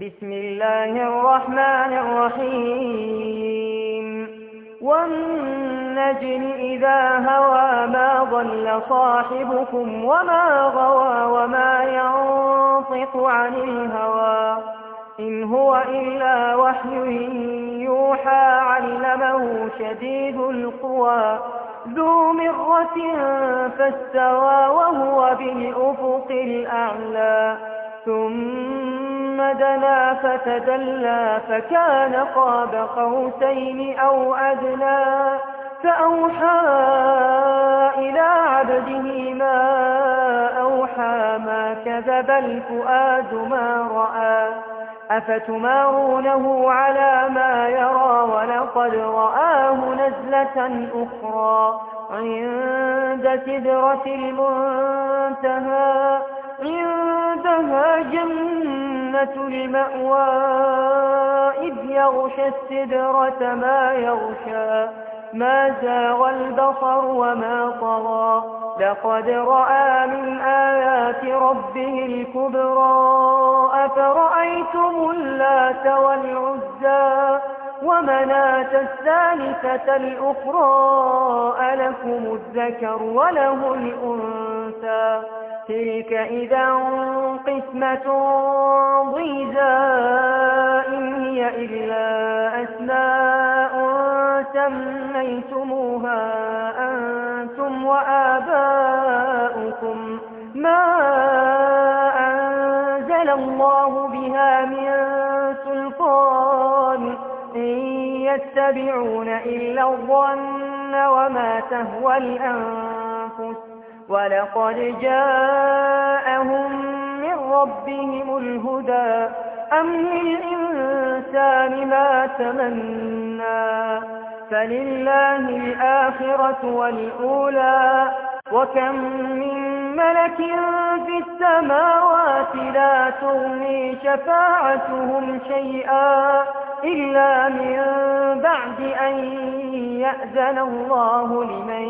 بسم الله الرحمن الرحيم والنجم إذا هوى ما ضل صاحبكم وما غوى وما ينطق عن الهوى إن هو إلا وحي يوحى علمه شديد القوى ذو مرة فاستوى وهو بالأفق الأعلى ثم دنا فتدلى فكان قاب قوسين أو أدنى فأوحى إلى عبده ما أوحى ما كذب الفؤاد ما رأى أفتمارونه على ما يرى ولقد رآه نزلة أخرى عند سدرة المنتهى عندها جنة المأوى إذ يغشى السدرة ما يغشى ما زاغ البصر وما طغى لقد رأى من آيات ربه الكبرى أفرأيتم اللات والعزى ومناة الثالثة الأخرى ألكم الذكر وله الأنثى تلك إذا قسمة ضيزى إن هي إلا أسماء سميتموها أنتم وآباؤكم ما أنزل الله بها من سلطان إن يتبعون إلا الظن وما تهوى الأنفس ولقد جاءهم من ربهم الهدى أم للإنسان ما تمنى فلله الآخرة والأولى وكم من ملك في السماوات لا تغني شفاعتهم شيئا إلا من بعد أن يأذن الله لمن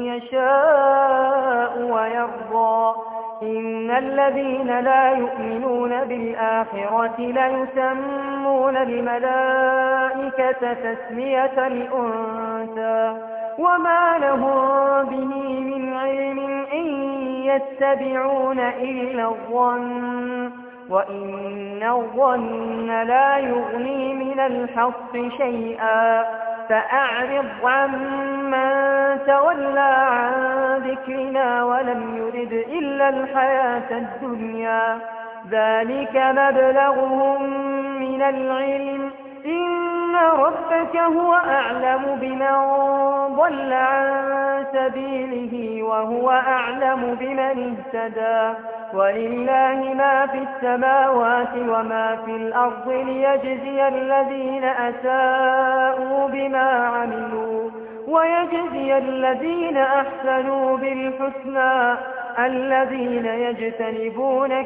يشاء ويرضى إن الذين لا يؤمنون بالآخرة ليسمون الملائكة تسمية الأنثى وما لهم به من علم إن يتبعون إلا الظن وإن الظن لا يغني من الحق شيئا فأعرض عمن تولى عن ذكرنا ولم يرد إلا الحياة الدنيا ذلك مبلغهم من العلم إن ربك هو أعلم بمن ضل عن سبيله وهو أعلم بمن اهتدى ولله ما في السماوات وما في الأرض ليجزي الذين أساءوا بما عملوا ويجزي الذين أحسنوا بالحسنى الذين يجتنبون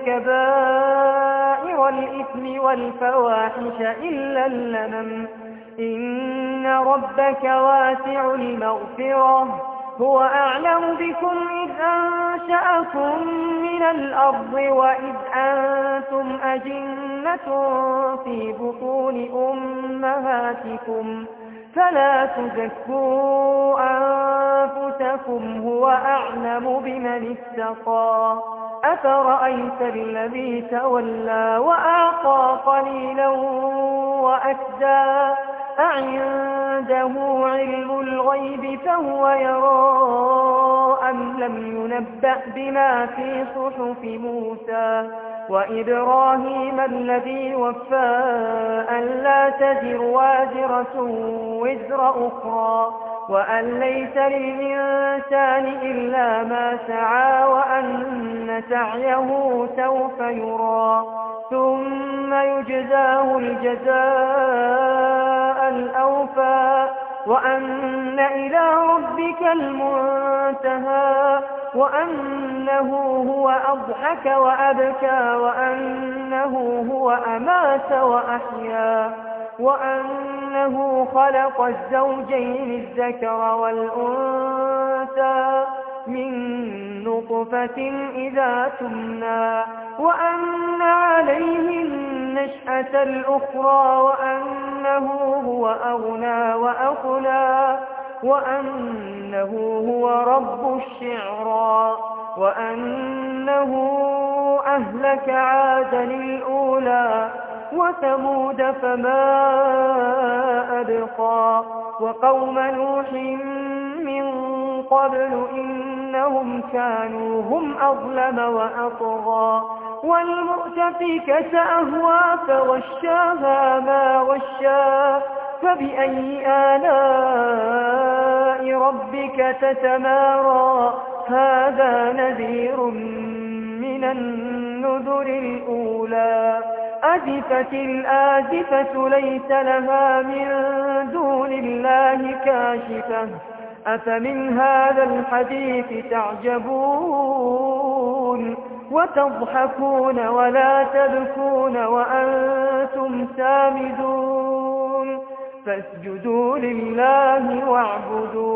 كبائر الإثم والفواحش إلا اللمم إن ربك واسع المغفرة هو أعلم بكم إذ أنشأكم من الأرض وإذ أنتم أجنة في بطون أمهاتكم فلا تزكوا أنفسكم هو أعلم بمن اتقى أفرأيت الذي تولى وأعطى قليلا وأكدى أعنده علم الغيب فهو يرى أم لم ينبأ بما في صحف موسى وإبراهيم الذي وفى ألا تزر وازرة وزر أخرى وأن ليس للإنسان إلا ما سعى وأن سعيه سوف يرى ثم يجزاه الجزاء الأوفى وأن إلى ربك المنتهى وأنه هو أضحك وأبكى وأنه هو أمات وأحيا وأنه خلق الزوجين الذكر والأنثى من نطفة إذا تمنى وأن عليه النشأة الأخرى وأنه هو أغنى وأقنى وأنه هو رب الشعرى وأنه أهلك عادا الأولى وثمود فما أبقى وقوم نوح من قبل إنهم كانوا هم أظلم وأطغى والمؤتفكة أهوى فغشاها ما غشا فبأي آلاء ربك تتمارى هذا نذير من النذر الأولى أزفت الآزفة ليس لها من دون الله كاشفة أفمن هذا الحديث تعجبون وتضحكون ولا تبكون وأنتم سامدون فاسجدوا لله واعبدوا